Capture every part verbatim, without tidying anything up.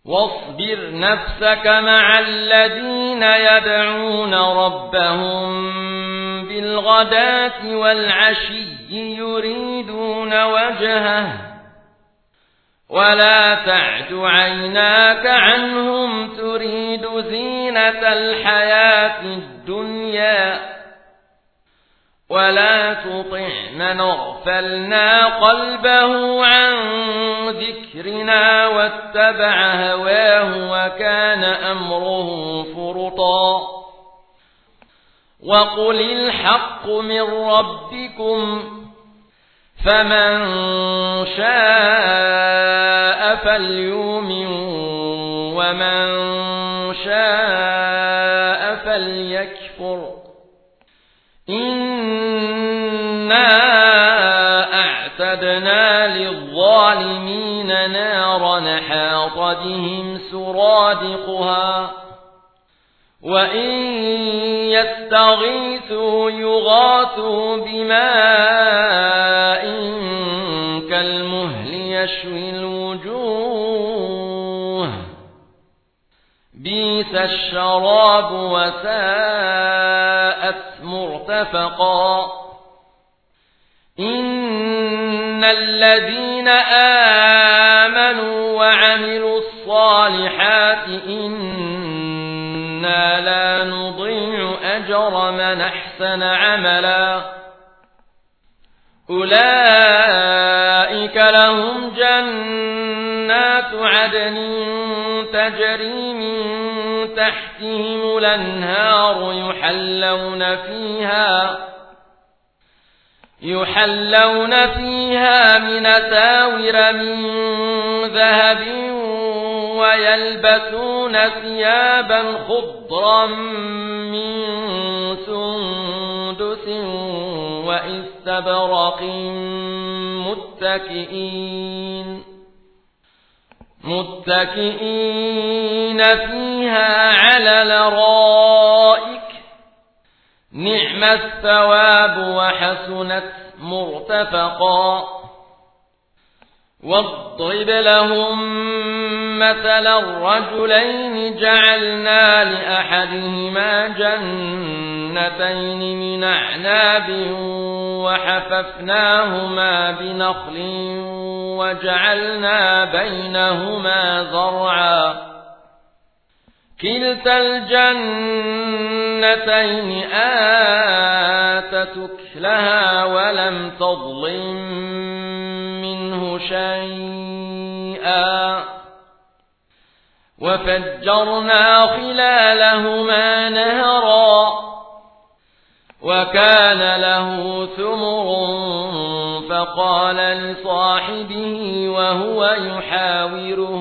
واصبر نفسك مع الذين يدعون ربهم بالغداة والعشي يريدون وجهه ولا تعد عيناك عنهم تريد زينة الحياة الدنيا ولا تطع من اغفلنا قلبه عن ذكرنا واتبع هواه وكان أمره فرطا وقل الحق من ربكم فمن شاء فليؤمن ومن شاء فليكفر إنا أعتدنا للظالمين نارا حاط بهم سرادقها وإن يستغيثوا يغاثوا بماء كالمهل يشوي الوجوه بئس الشراب وساءت مرتفقا إن الذين آمنوا وعملوا الصالحات إنا لا نضيع أجر من أحسن عملا أولئك لهم جنات عدن تجري من تحتهم الأنهار يحلون فيها يحلون فيها من أساور من ذهب ويلبسون ثيابا خضرا من سندس وإستبرق متكئين متكئين فيها على الأرائك نعم الثواب وحسنت مرتفقا واضرب لهم مثل الرجلين جعلنا لأحدهما جنتين من أعناب وحففناهما بنخل وجعلنا بينهما زرعا كلتا الجنتين آتت أكلها ولم تظلم منه شيئا وفجرنا خلالهما نهرا وكان له ثمر فقال لصاحبه وهو يحاوره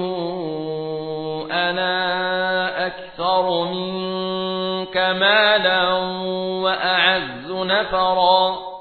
أنا أكثر منك مالا وأعز نفرا